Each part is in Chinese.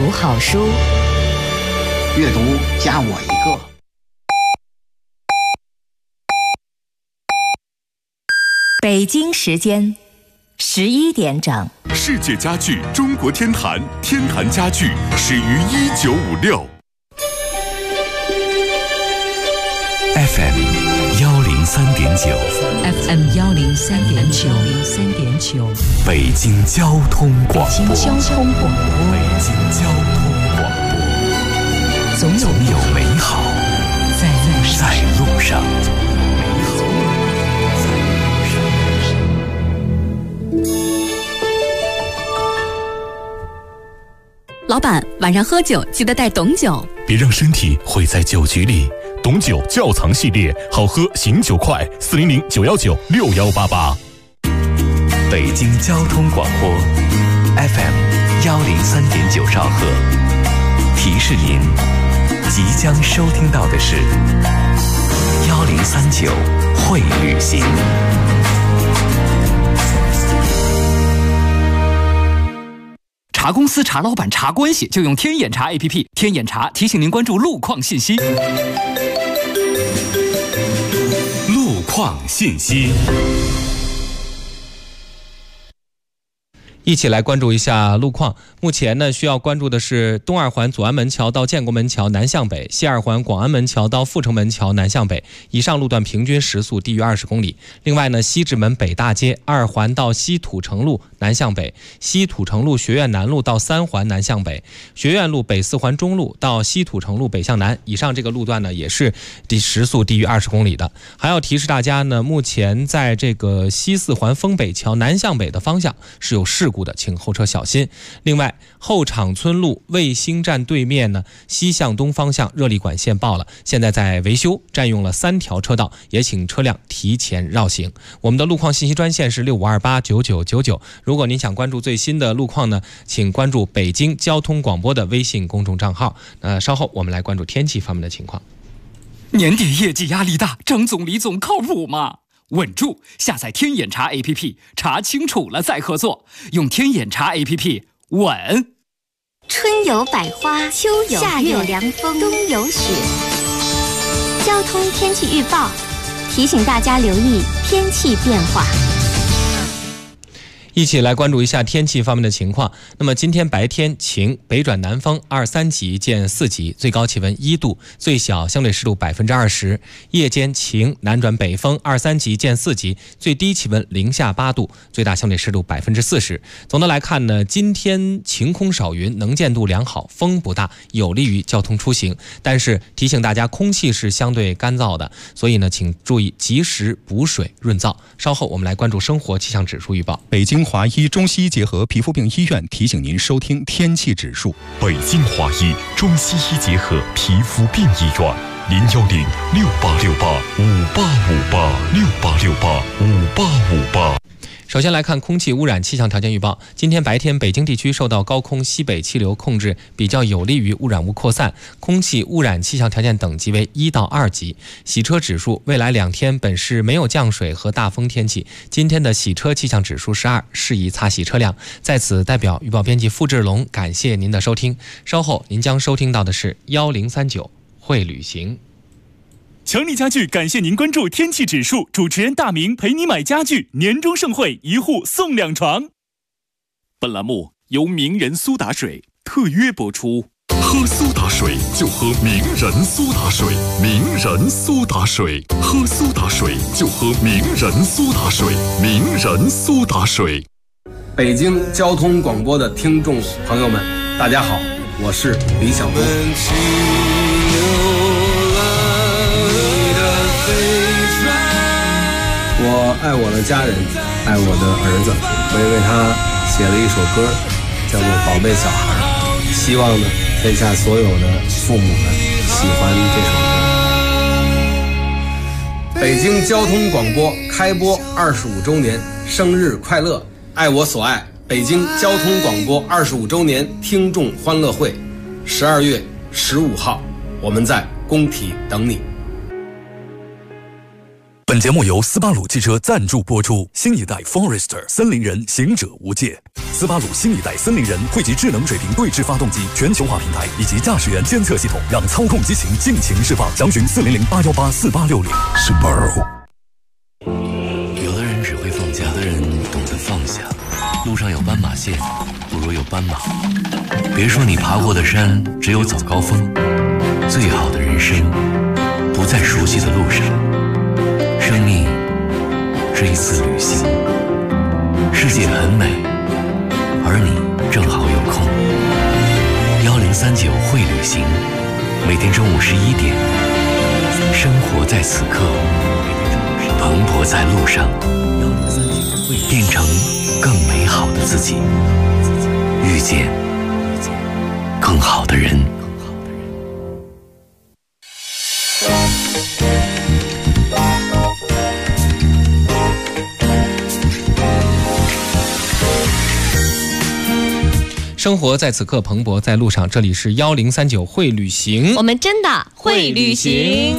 读好书， 阅读加我一个。 北京时间11点整。 世界家具中国天坛，天坛家具始于1956。 FM 103.9 FM 103.9 北京交通广播。 北京交通广播。 总有美好在路上。 老板，晚上喝酒记得带董酒， 别让身体毁在酒局里。董酒窖藏系列，好喝醒酒快，400-919-6188。 北京交通广播 FM 103.9兆赫，提示您即将收听到的是1039会旅行。 查公司、查老板、查关系，就用天眼查 APP。天眼查提醒您关注路况信息。 路况信息。 一起来关注一下路况。目前呢，需要关注的是东二环左安门桥到建国门桥南向北，西二环广安门桥到阜成门桥南向北，以上路段平均时速低于20公里。另外呢，西直门北大街二环到西土城路南向北，西土城路学院南路到三环南向北，学院路北四环中路到西土城路北向南，以上这个路段呢也是时速低于20公里的。还要提示大家呢，目前在这个西四环丰北桥南向北的方向是有事故的，请后车小心。另外，后场村路卫星站对面呢，西向东方向热力管线爆了，现在在维修，占用了3条车道，也请车辆提前绕行。我们的路况信息专线是65289999。如果您想关注最新的路况呢，请关注北京交通广播的微信公众账号。稍后我们来关注天气方面的情况。 年底业绩压力大，张总、李总靠谱吗？稳住！下载天眼查 APP， 查清楚了再合作。用天眼查 APP， 稳。 春有百花，秋有夏有凉风，冬有雪。交通天气预报提醒大家留意天气变化。 一起来关注一下天气方面的情况。那么今天白天晴，北转南风2、3级见4级，最高气温1度，最小相对湿度20%。夜间晴，南转北风2、3级见4级，最低气温零下8度，最大相对湿度40%。总的来看呢，今天晴空少云，能见度良好，风不大，有利于交通出行。但是提醒大家，空气是相对干燥的，所以呢，请注意及时补水润燥。稍后我们来关注生活气象指数预报。 北京华医中西医结合皮肤病医院提醒您收听天气指数。 北京华医中西医结合皮肤病医院，010-6868-5858，6868-5858。 首先来看空气污染气象条件预报。今天白天，北京地区受到高空西北气流控制，比较有利于污染物扩散，空气污染气象条件等级为1到2级。洗车指数，未来2天本市没有降水和大风天气，今天的洗车气象指数是2，适宜擦洗车辆。在此代表预报编辑付志龙感谢您的收听。稍后您将收听到的是1039会旅行。 强力家具感谢您关注天气指数，主持人大明陪你买家具，年终盛会1户送2床。本栏目由名人苏打水特约播出。喝苏打水就喝名人苏打水，名人苏打水，喝苏打水就喝名人苏打水，名人苏打水。 北京交通广播的听众朋友们，大家好，我是李晓东。我爱我的家人，爱我的儿子，我也为他写了一首歌，叫做《宝贝小孩》，希望呢天下所有的父母们喜欢这首歌。北京交通广播开播25周年，生日快乐！爱我所爱，北京交通广播25周年听众欢乐会，12月15号，我们在工体等你。 本节目由斯巴鲁汽车赞助播出。新一代 Forester 森林人，行者无界。斯巴鲁新一代森林人汇集智能水平对置发动机、全球化平台以及驾驶员监测系统，让操控激情尽情释放。详询400-818-4860。Subaru。 有的人只会放假，有的人懂得放下。路上有斑马线，不如有斑马。别说你爬过的山只有早高峰，最好的人生不在熟悉的路上。生命是一次旅行，世界很美，而你正好有空。1039会旅行，每天中午11点，生活在此刻，蓬勃在路上，变成更美好的自己，遇见更好的人。 生活在此刻，蓬勃在路上。这里是1039会旅行， 我们真的会旅行。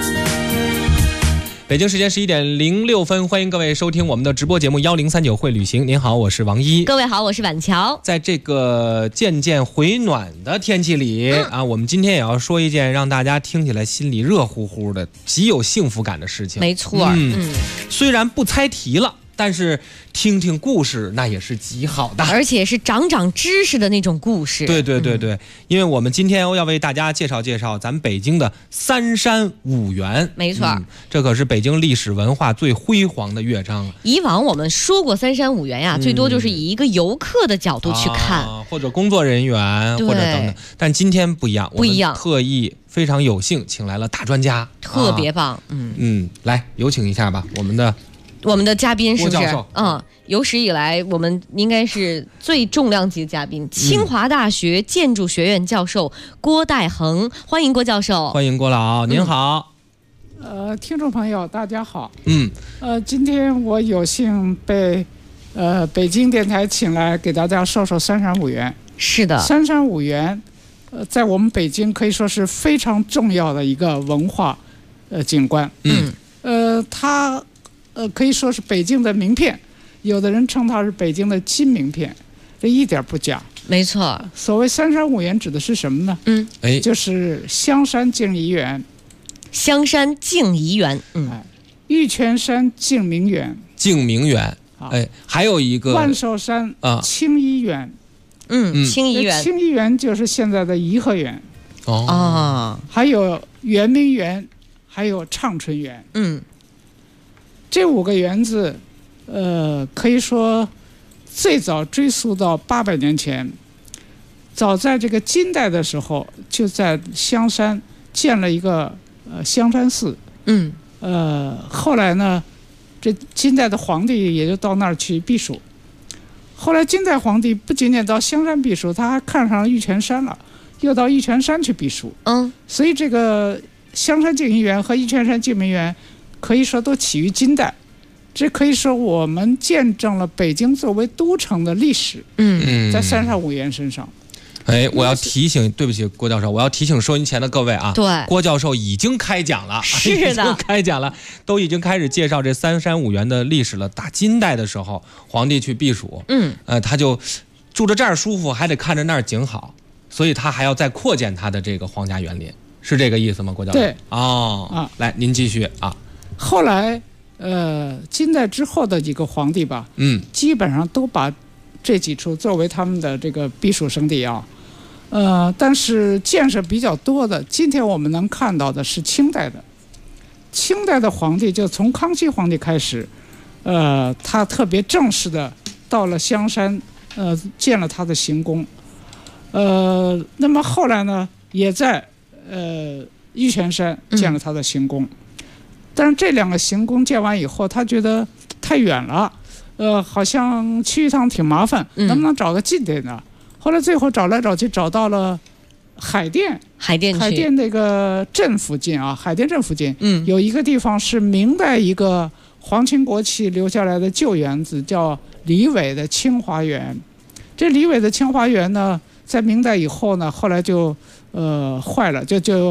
北京时间11点06分，欢迎各位收听我们的直播节目1039会旅行。您好，我是王一。 各位好，我是婉乔。 在这个渐渐回暖的天气里我们今天也要说一件让大家听起来心里热乎乎的、极有幸福感的事情。 没错， 虽然不猜题了，但是听听故事那也是极好的， 而且是长知识的那种故事。 对，因为我们今天要为大家介绍咱们北京的三山五园。 没错， 这可是北京历史文化最辉煌的乐章了。 以往我们说过三山五园呀，最多就是以一个游客的角度去看， 或者工作人员，或者等等。但今天不一样，我们特意非常有幸请来了大专家， 特别棒。 来有请一下吧，我们的嘉宾是不是？ 郭教授， 有史以来我们应该是最重量级的嘉宾，清华大学建筑学院教授郭岱衡，欢迎郭教授。 欢迎郭老，您好。 听众朋友大家好。今天我有幸被北京电台请来给大家说说三山五园。 是的， 三山五园在我们北京可以说是非常重要的一个文化景观。它可以说是北京的名片，有的人称它是北京的金名片，这一点不假。 没错， 所谓三山五园指的是什么呢？就是香山静怡园、 香山静怡园， 玉泉山静明园、 还有一个万寿山清漪园， 清漪园， 清漪园就是现在的颐和园，还有圆明园，还有畅春园，这5个园子，可以说最早追溯到800年前，早在这个金代的时候，就在香山建了一个香山寺。后来呢，这金代的皇帝也就到那儿去避暑。后来金代皇帝不仅仅到香山避暑，他还看上玉泉山了，又到玉泉山去避暑。所以这个香山静怡园和玉泉山静明园可以说都起于金代，这可以说我们见证了北京作为都城的历史。在三山五园身上。 我要提醒，对不起郭教授，我要提醒收音前的各位啊， 对， 郭教授已经开讲了， 是的， 已经开讲了，都已经开始介绍这三山五园的历史了。打金代的时候，皇帝去避暑，他就住着这儿舒服，还得看着那儿景好，所以他还要再扩建他的这个皇家园林，是这个意思吗？郭教授？ 对， 来您继续啊。 后来金代之后的几个皇帝吧，基本上都把这几处作为他们的这个避暑胜地啊。但是建设比较多的，今天我们能看到的是清代的。清代的皇帝就从康熙皇帝开始，他特别正式的到了香山，建了他的行宫。那么后来呢，也在玉泉山建了他的行宫。但是这2个行宫建完以后，他觉得太远了，好像去一趟挺麻烦，能不能找个近点的？后来最后找来找去，找到了海淀那个镇附近啊，海淀镇附近，有一个地方是明代一个皇亲国戚留下来的旧园子，叫李伟的清华园。这李伟的清华园呢，在明代以后呢，后来就坏了，就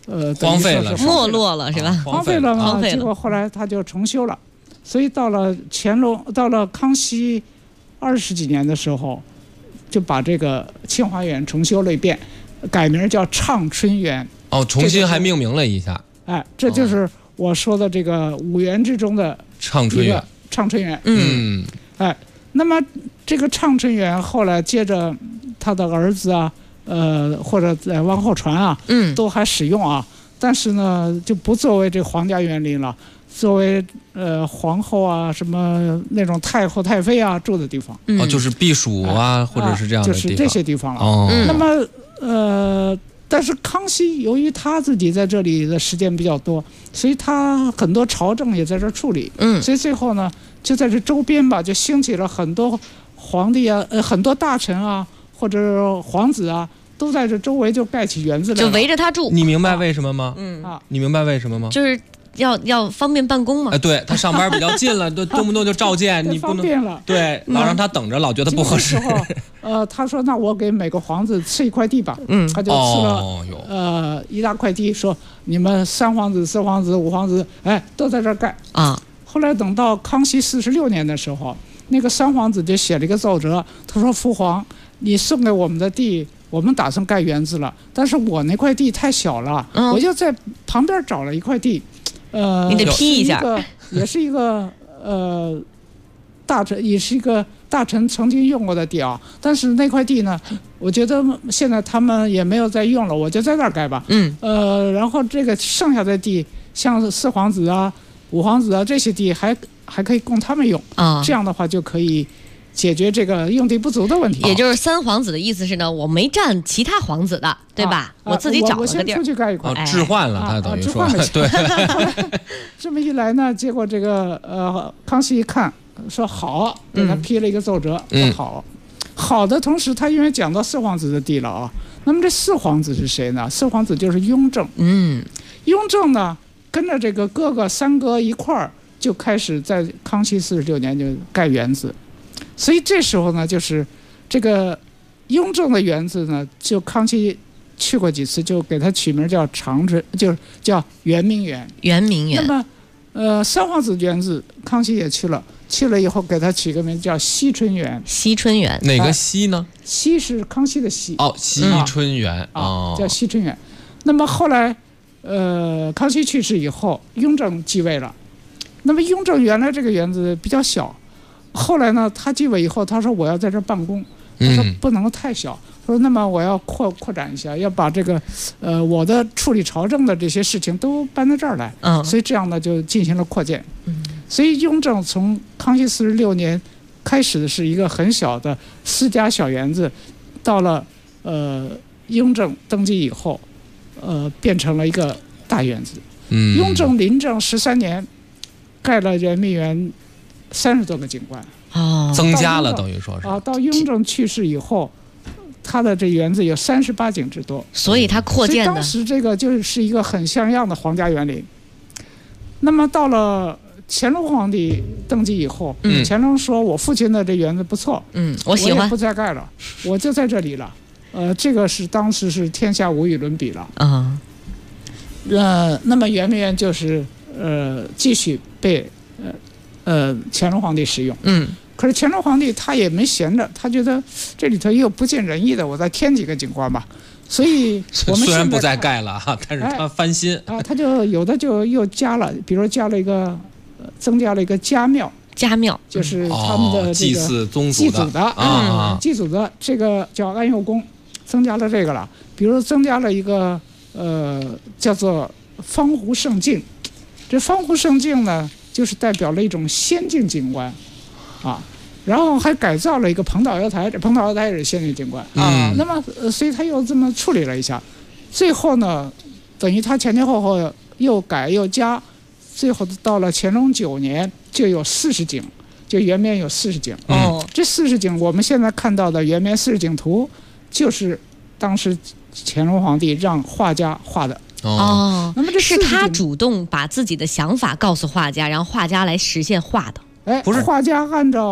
荒废了， 没落了是吧？ 荒废了嘛，结果后来他就重修了，所以到了康熙20几年的时候，就把这个清华园重修了一遍，改名叫畅春园。 哦，重新还命名了一下。 哎，这就是我说的这个5园之中的畅春园。 畅春园，哎，那么这个畅春园后来接着他的儿子啊，或者在往后传啊，都还使用啊，但是呢，就不作为这个皇家园林了，作为皇后啊什么那种太后太妃啊住的地方。 哦，就是避暑啊，或者是这样的地方， 就是这些地方了。 哦， 那么但是康熙由于他自己在这里的时间比较多，所以他很多朝政也在这处理。所以最后呢，就在这周边吧，就兴起了很多皇帝啊，很多大臣啊，或者皇子啊，都在这周围就盖起园子来了， 就围着他住。 你明白为什么吗？你明白为什么吗？ 就是要方便办公嘛。 对，他上班比较近了，动不动就召见，你不能方便了。 对，老让他等着，老觉得不合适。 他说那我给每个皇子赐一块地吧。他就赐了一大块地，说你们3皇子、4皇子、5皇子，哎，都在这儿盖啊。后来等到康熙46年的时候，那个3皇子就写了一个奏折，他说父皇，你送给我们的地，我们打算盖园子了，但是我那块地太小了，我就在旁边找了一块地。 你得批一下， 也是一个大臣，也是一个大臣曾经用过的地啊。但是那块地呢，我觉得现在他们也没有再用了，我就在那儿盖吧。然后这个剩下的地，像4皇子啊、5皇子啊这些地还可以供他们用啊。这样的话就可以解决这个用地不足的问题。 也就是3皇子的意思是呢，我没占其他皇子的，对吧？我自己找了个地儿， 我先出去盖一块， 置换了，他等于说，对。 这么一来呢，结果这个康熙一看，说好，给他批了一个奏折，好的同时，他因为讲到4皇子的地了啊，那么这4皇子是谁呢？4皇子就是雍正。雍正呢，跟着这个哥哥3哥一块儿就开始在康熙46年就盖园子。所以这时候呢，就是这个雍正的园子呢，就康熙去过几次，就给他取名叫就是叫圆明园。 圆明园。 那么3皇子园子，康熙也去了以后给他取个名叫熙春园。 熙春园哪个熙呢？ 熙是康熙的熙。 熙春园叫熙春园。那么后来康熙去世以后，雍正继位了。那么雍正原来这个园子比较小。后来呢，他继位以后，他说我要在这儿办公，他说不能太小，说那么我要扩展一下，要把这个我的处理朝政的这些事情都搬到这儿来，所以这样呢就进行了扩建。所以雍正从康熙46年开始的是一个很小的私家小园子，到了雍正登基以后，变成了一个大园子。雍正临政13年，盖了圆明园30多个景观， 增加了，等于说是到雍正去世以后，他的这园子有38景之多， 所以他扩建的。 当时这个就是一个很像样的皇家园林。那么到了乾隆皇帝登基以后，乾隆说我父亲的这园子不错， 我喜欢， 也不再盖了，我就在这里了。这个是当时是天下无与伦比了啊。那么圆明园就是继续被乾隆皇帝使用。可是乾隆皇帝他也没闲着，他觉得这里头也有不尽人意的，我再添几个景观吧。所以我们虽然不再盖了哈，但是他翻新他就有的就又加了，比如加了一个增加了一个家庙，就是他们的这个祭祀宗祭祖的祭祖的这个叫安佑宫，增加了这个了。比如增加了一个叫做方湖胜境，这方湖胜境呢，就是代表了一种仙境景观啊。然后还改造了一个彭岛瑶台，这彭岛瑶台也是仙境景观啊。那么所以他又这么处理了一下，最后呢，等于他前前后后又改又加，最后到了乾隆9年就有40景，就圆明园有40景。这40景我们现在看到的圆明园40景图，就是当时乾隆皇帝让画家画的。那么这是他主动把自己的想法告诉画家，然后画家来实现画的。 不是画家按照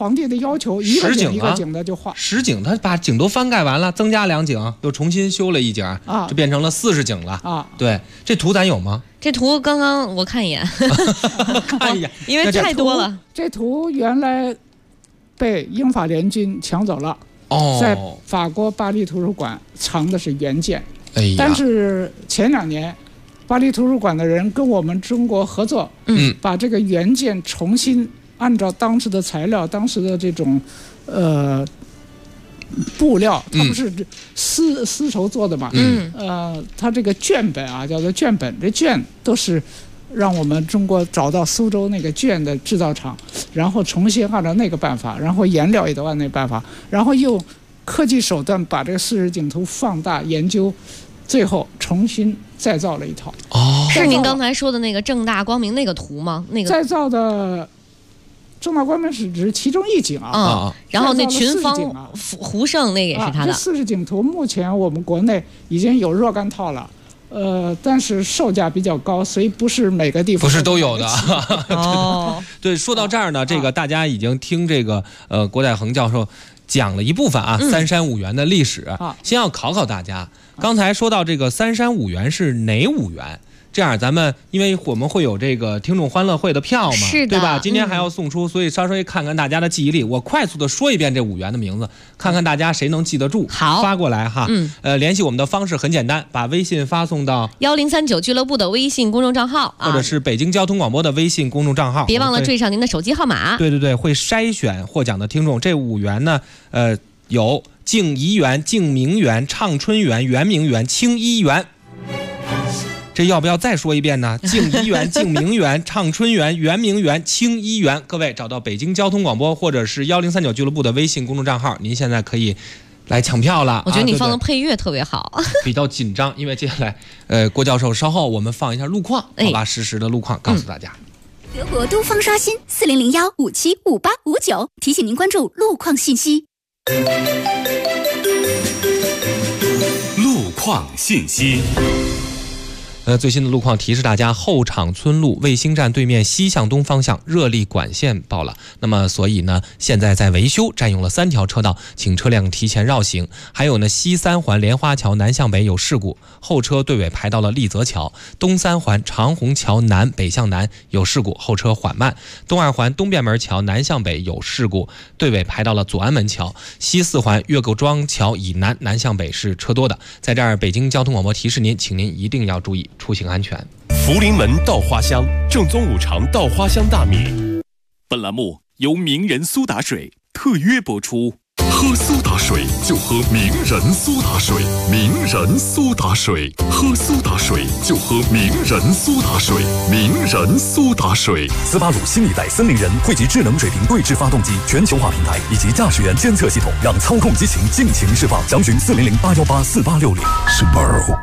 皇帝的要求，一个井一个井的就画。 10井，他把井都翻盖完了，增加2井，又重新修了1井啊，就变成了40井了啊。对，这图咱有吗？ 这图刚刚我看一眼， 看一眼， 因为太多了。 这图原来被英法联军抢走了，在法国巴黎图书馆藏的是原件。但是前2年，巴黎图书馆的人跟我们中国合作，把这个原件重新按照当时的材料、当时的这种布料，它不是丝绸做的嘛？它这个卷本啊，叫做卷本，这卷都是让我们中国找到苏州那个卷的制造厂，然后重新按照那个办法，然后颜料也都按那个办法，然后用科技手段把这个40井图放大研究，最后重新再造了一套。 是您刚才说的那个正大光明那个图吗？那个再造的。正大光明只是其中1井啊， 然后那群芳胡胜那个也是他的。 这40井图目前我们国内已经有若干套了，但是售价比较高，所以不是每个地方不是都有的。对，说到这儿呢，这个大家已经听这个郭代恒教授讲了一部分啊，三山五园的历史。先要考考大家，刚才说到这个三山五园是哪5园？这样咱们因为我们会有这个听众欢乐会的票嘛，对吧？今天还要送出，所以稍微看看大家的记忆力。我快速的说一遍这5园的名字，看看大家谁能记得住。 好， 发过来哈。联系我们的方式很简单，把微信发送到 1039俱乐部的微信公众账号， 或者是北京交通广播的微信公众账号。 别忘了缀上您的手机号码。 对，会筛选获奖的听众。这5园呢，有静怡园、静明园、畅春园、圆明园、清漪园。这要不要再说一遍呢？静怡园、静明园、畅春园、圆明园、清漪园。各位找到北京交通广播或者是1039俱乐部的微信公众账号，您现在可以来抢票了。 我觉得你放的配乐特别好。 比较紧张，因为接下来郭教授稍后我们放一下路况，好吧？实时的路况告诉大家。 德国东方刷新4001575859，提醒您关注路况信息。 路况信息。 最新的路况提示大家，后场村路卫星站对面西向东方向热力管线爆了，那么所以呢现在在维修，占用了3条车道，请车辆提前绕行。还有呢，西3环莲花桥南向北有事故，后车队尾排到了立泽桥。东3环长虹桥南北向南有事故，后车缓慢。东2环东便门桥南向北有事故，队尾排到了左安门桥。西4环岳各庄桥以南南向北是车多的。在这儿北京交通广播提示您，请您一定要注意出行安全。 福临门稻花香，正宗五常稻花香大米。本栏目由名人苏打水特约播出。 喝苏打水就喝名人苏打水，名人苏打水，喝苏打水就喝名人苏打水，名人苏打水。斯巴鲁新一代森林人汇集智能水平对置发动机全球化平台以及驾驶员监测系统，让操控激情尽情释放。详询400-818-4860。Subaru。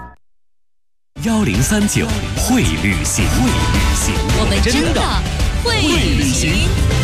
1039会旅行， 我们真的会旅行。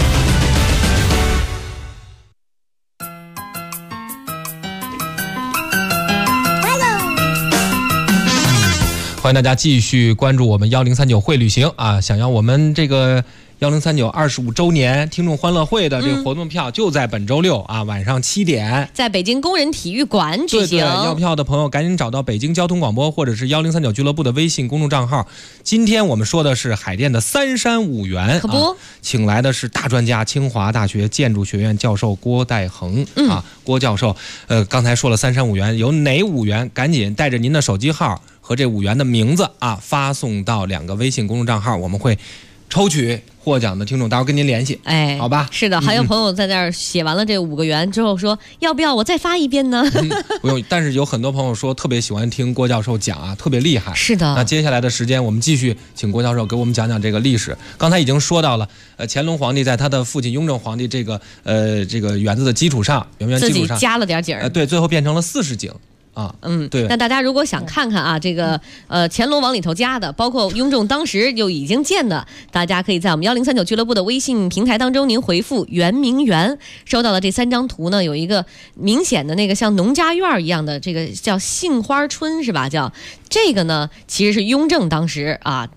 欢迎大家继续关注我们1039会旅行啊！想要我们这个1039 25周年听众欢乐会的这个活动票，就在本周6啊晚上7点， 在北京工人体育馆举行。 对，要票的朋友赶紧找到北京交通广播或者是1039俱乐部的微信公众账号。今天我们说的是海淀的三山五园， 可不， 请来的是大专家，清华大学建筑学院教授郭代恒啊，郭教授。刚才说了三山五园有哪5园，赶紧带着您的手机号和这5园的名字啊，发送到2个微信公众账号，我们会抽取获奖的听众，待会儿跟您联系，好吧？ 是的，还有朋友在那儿写完了这5个园之后说，要不要我再发一遍呢？ 不用，但是有很多朋友说特别喜欢听郭教授讲啊，特别厉害。 是的。 那接下来的时间，我们继续请郭教授给我们讲讲这个历史。刚才已经说到了，乾隆皇帝在他的父亲雍正皇帝这个园子的基础上，圆圆基础上自己加了点景， 对，最后变成了40景。对。 那大家如果想看看啊，这个乾隆往里头加的，包括雍正当时就已经建的，大家可以在我们1039俱乐部的微信平台当中，您回复圆明园，收到的这3张图呢，有一个明显的那个像农家院一样的，这个叫杏花村是吧？叫这个呢，其实是雍正当时啊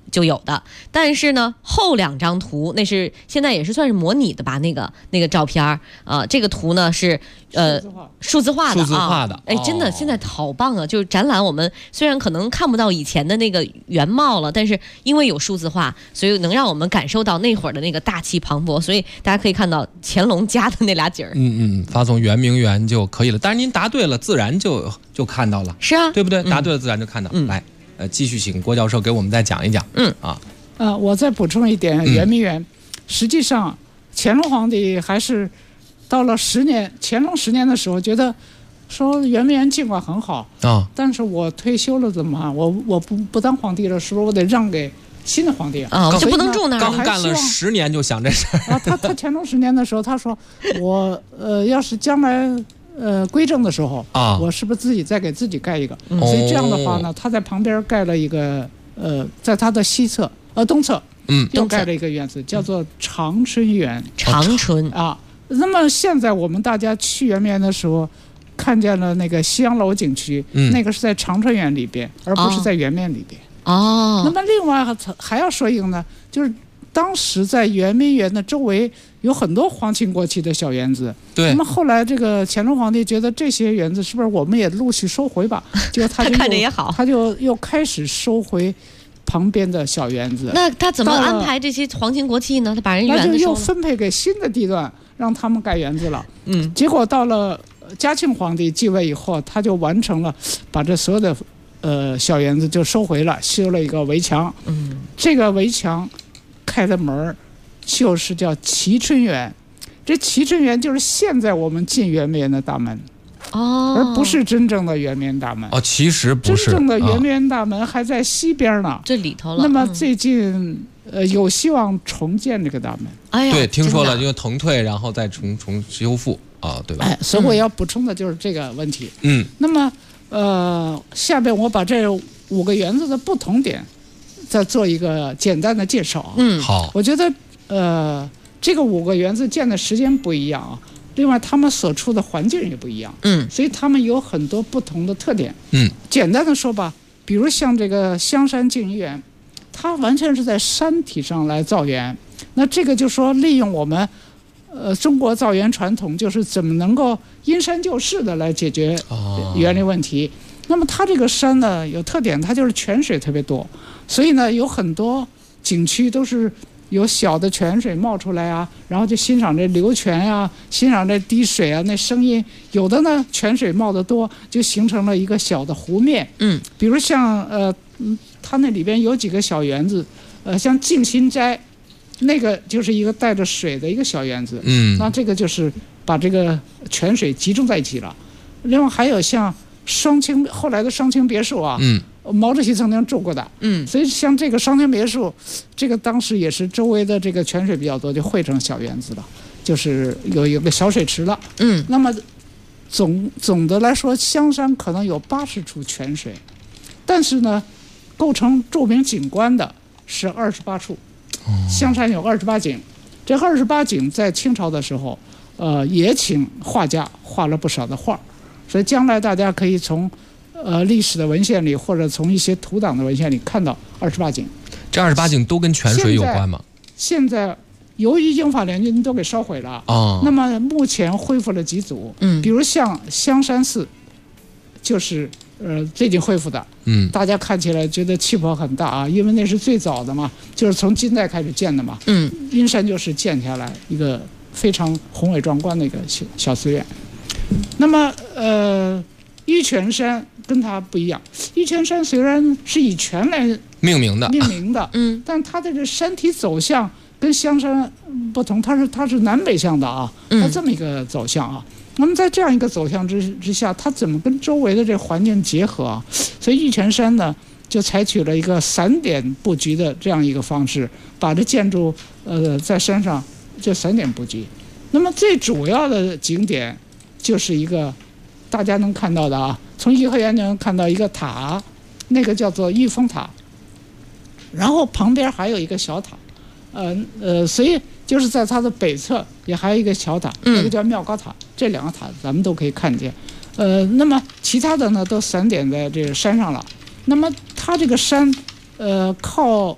就有的。但是呢，后2张图那是现在也是算是模拟的吧，那个照片这个图呢是数字化的哎，真的现在好棒啊！就是展览我们虽然可能看不到以前的那个原貌了，但是因为有数字化，所以能让我们感受到那会儿的那个大气磅礴。所以大家可以看到乾隆家的那俩景儿。 发送圆明园就可以了。但是您答对了，自然就看到了。 是啊， 对不对？答对了，自然就看到。来，继续请郭教授给我们再讲一讲。 我再补充一点，圆明园，实际上乾隆皇帝还是到了乾隆10年的时候，觉得说圆明园尽管很好但是我退休了怎么办？我不当皇帝了，是不是我得让给新的皇帝就不能住那儿？ 刚干了10年就想这事儿他乾隆10年的时候，他说我要是将来归正的时候我是不是自己再给自己盖一个？所以这样的话呢，他在旁边盖了一个在他的东侧又盖了一个园子，叫做长春园。 长春那么现在我们大家去圆明园的时候，看见了那个西洋楼景区，那个是在长春园里边，而不是在圆明园里边。那么另外还要说一个呢，就是当时在圆明园的周围有很多皇亲国戚的小园子。 对。 那么后来这个乾隆皇帝觉得这些园子是不是我们也陆续收回吧？结果他看着也好， 他就又开始收回旁边的小园子。 那他怎么安排这些皇亲国戚呢？他把人园子收了， 那就又分配给新的地段，让他们盖园子了。结果到了嘉庆皇帝继位以后，他就完成了把这所有的小园子就收回了，修了一个围墙。这个围墙开的门就是叫蕲春园。这蕲春园就是现在我们进圆明园的大门。而不是真正的圆明园大门。 其实不是， 真正的圆明园大门还在西边呢， 这里头了。 那么最近有希望重建这个大门。 对，听说了，因为腾退，然后再重修复对吧？ 所以我要补充的就是这个问题。那么下边我把这5个园子的不同点再做一个简单的介绍。 好。 我觉得这个5个园子建的时间不一样另外他们所处的环境也不一样。所以他们有很多不同的特点。简单的说吧，比如像这个香山静怡园，它完全是在山体上来造园。那这个就说利用我们中国造园传统，就是怎么能够因山就势的来解决园林问题。那么它这个山呢有特点，它就是泉水特别多，所以呢有很多景区都是有小的泉水冒出来然后就欣赏这流泉欣赏这滴水那声音。有的呢泉水冒得多，就形成了一个小的湖面。比如像它那里边有几个小园子，像静心斋，那个就是一个带着水的一个小园子。那这个就是把这个泉水集中在一起了。另外还有像后来的双清别墅毛主席曾经住过的。所以像这个双清别墅，这个当时也是周围的这个泉水比较多，就汇成小园子了，就是有个小水池了。那么总的来说，香山可能有80处泉水，但是呢构成著名景观的是28处。香山有28景，这28景在清朝的时候也请画家画了不少的画，所以将来大家可以从历史的文献里，或者从一些图档的文献里看到28景。 这28景都跟泉水有关吗？ 现在由于英法联军都给烧毁了那么目前恢复了几组。比如像香山寺，就是最近恢复的。大家看起来觉得气魄很大因为那是最早的嘛，就是从金代开始建的嘛。阴山就是建下来一个非常宏伟壮观的一个小寺院。那么玉泉山跟它不一样，玉泉山虽然是以泉来命名的，但它的这山体走向跟香山不同，它是南北向的它这么一个走向那么在这样一个走向之下，它怎么跟周围的这环境结合所以玉泉山呢就采取了一个散点布局的这样一个方式，把这建筑在山上就散点布局。那么最主要的景点就是一个大家能看到的从颐和园能看到一个塔，那个叫做玉峰塔，然后旁边还有一个小塔，所以就是在它的北侧也还有一个小塔，那个叫妙高塔。这2个塔咱们都可以看见。那么其他的呢都散点在这个山上了。那么它这个山靠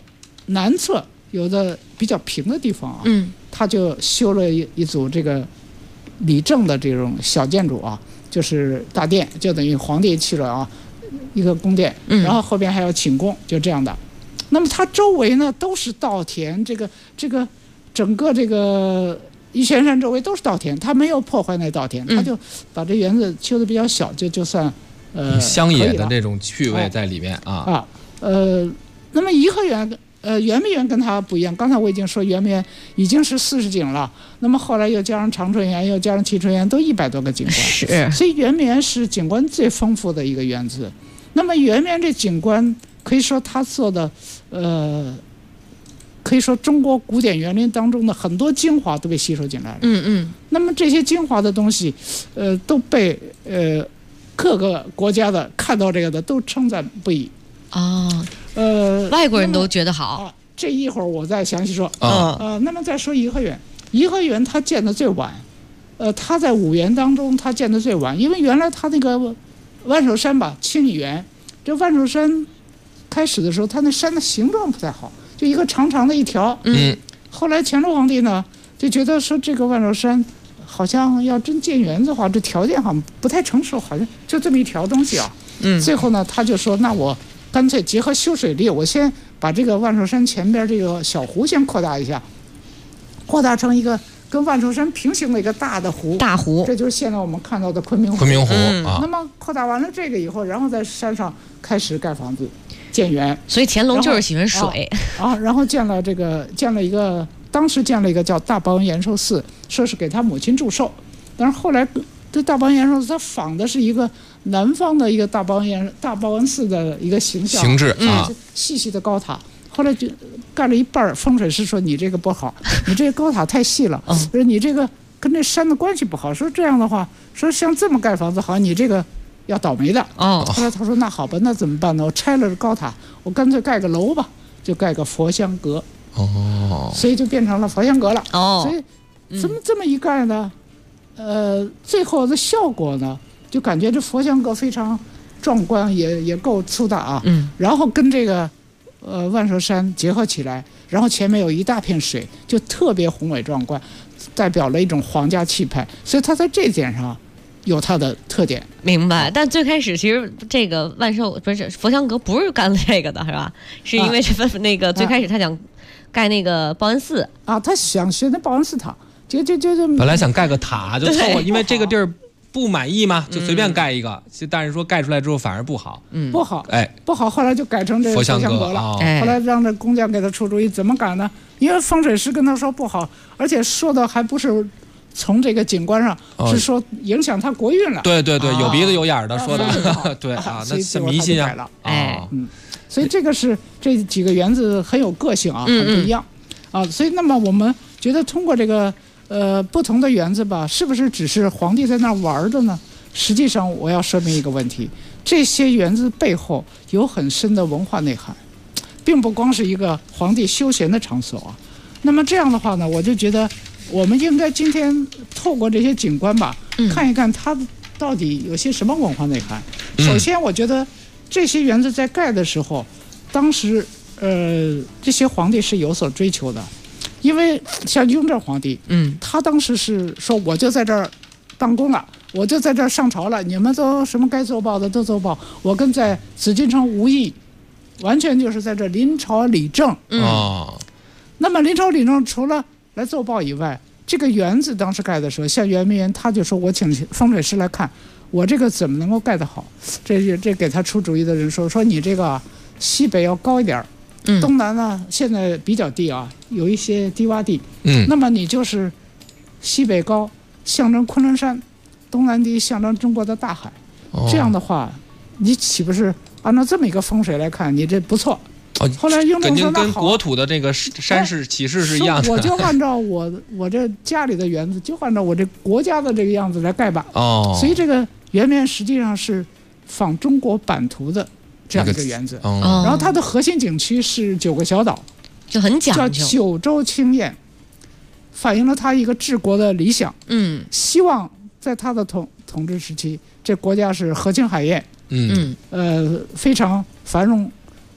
南侧有的比较平的地方啊，他就修了一组这个理政的这种小建筑啊，就是大殿，就等于皇帝去了啊，一个宫殿，然后后边还有寝宫，就这样的。那么它周围呢都是稻田，这个整个这个玉泉山周围都是稻田，它没有破坏那稻田，它就把这园子修的比较小，就算乡野的这种趣味在里面啊。 那么颐和园圆明园跟它不一样，刚才我已经说圆明园已经是40景了，那么后来又加上长春园，又加上蕲春园，都100多个景观，是，所以圆明园是景观最丰富的一个园子。那么圆明园这景观可以说它做的可以说中国古典园林当中的很多精华都被吸收进来了。那么这些精华的东西都被各个国家的看到这个的都称赞不已外国人都觉得好。 这一会儿我再详细说。那么再说颐和园，颐和园它建的最晚，它在5园当中它建的最晚，因为原来它那个万寿山吧，清理园，这万寿山开始的时候，它那山的形状不太好，就一个长长的一条。后来乾隆皇帝呢就觉得说这个万寿山好像要真建园子的话，这条件好像不太成熟，好像就这么一条东西啊。最后呢他就说，那我干脆结合修水利，我先把这个万寿山前边这个小湖先扩大一下，扩大成一个跟万寿山平行的一个大湖，这就是现在我们看到的昆明湖。那么扩大完了这个以后，然后在山上开始盖房子建园。 所以乾隆就是喜欢水然后建了一个，当时建了一个叫大报恩延寿寺，说是给他母亲祝寿，但是后来这大报恩延寿寺它仿的是一个南方的一个大报恩寺的一个形制细细的高塔。后来就盖了一半，风水师说你这个不好，你这个高塔太细了，说你这个跟这山的关系不好，说这样的话，说像这么盖房子好像你这个要倒霉的。后来他说那好吧，那怎么办呢？我拆了高塔，我干脆盖个楼吧，就盖个佛香阁。所以就变成了佛香阁了。所以这么一盖呢，最后的效果呢，就感觉这佛香阁非常壮观，也够粗大啊。然后跟这个万寿山结合起来，然后前面有一大片水，就特别宏伟壮观，代表了一种皇家气派。所以它在这点上有它的特点。 明白。但最开始其实这个不是佛香阁不是干这个的，是吧？是因为那个最开始他想盖那个报恩寺他想学那报恩寺塔，就本来想盖个塔就凑合，因为这个地儿不满意嘛，就随便盖一个。但是说盖出来之后反而不好， 不好，后来就改成这个佛香阁了。后来让这工匠给他出主意，怎么改呢？因为风水师跟他说不好，而且说的还不是从这个景观上，是说影响他国运了。对， 有鼻子有眼的说的。对那是迷信啊。 所以这个是这几个园子很有个性啊，很不一样所以那么我们觉得通过这个不同的园子吧，是不是只是皇帝在那玩的呢？实际上我要说明一个问题，这些园子背后有很深的文化内涵，并不光是一个皇帝休闲的场所啊。那么这样的话呢，我就觉得我们应该今天透过这些景观吧，看一看它到底有些什么文化内涵。首先我觉得这些园子在盖的时候，当时这些皇帝是有所追求的，因为像雍正皇帝，他当时是说我就在这儿当公了，我就在这儿上朝了，你们都什么该奏报的都奏报，我跟在紫禁城无异，完全就是在这临朝理政。那么临朝理政除了来奏报以外，这个园子当时盖的时候，像圆明园他就说我请风水师来看我这个怎么能够盖得好。这给他出主意的人说你这个西北要高一点，东南呢现在比较低啊，有一些低洼地，那么你就是西北高象征昆仑山，东南低象征中国的大海。这样的话你岂不是按照这么一个风水来看，你这不错。后来雍正说跟国土的这个山势起势是一样的， 我就按照我这家里的园子，就按照我这国家的这个样子来盖吧。所以这个圆明园实际上是仿中国版图的这样一个园子。然后它的核心景区是9个小岛， 就很讲究， 叫九州清晏，反映了他一个治国的理想。希望在他的统治时期，这国家是和清海晏，非常繁荣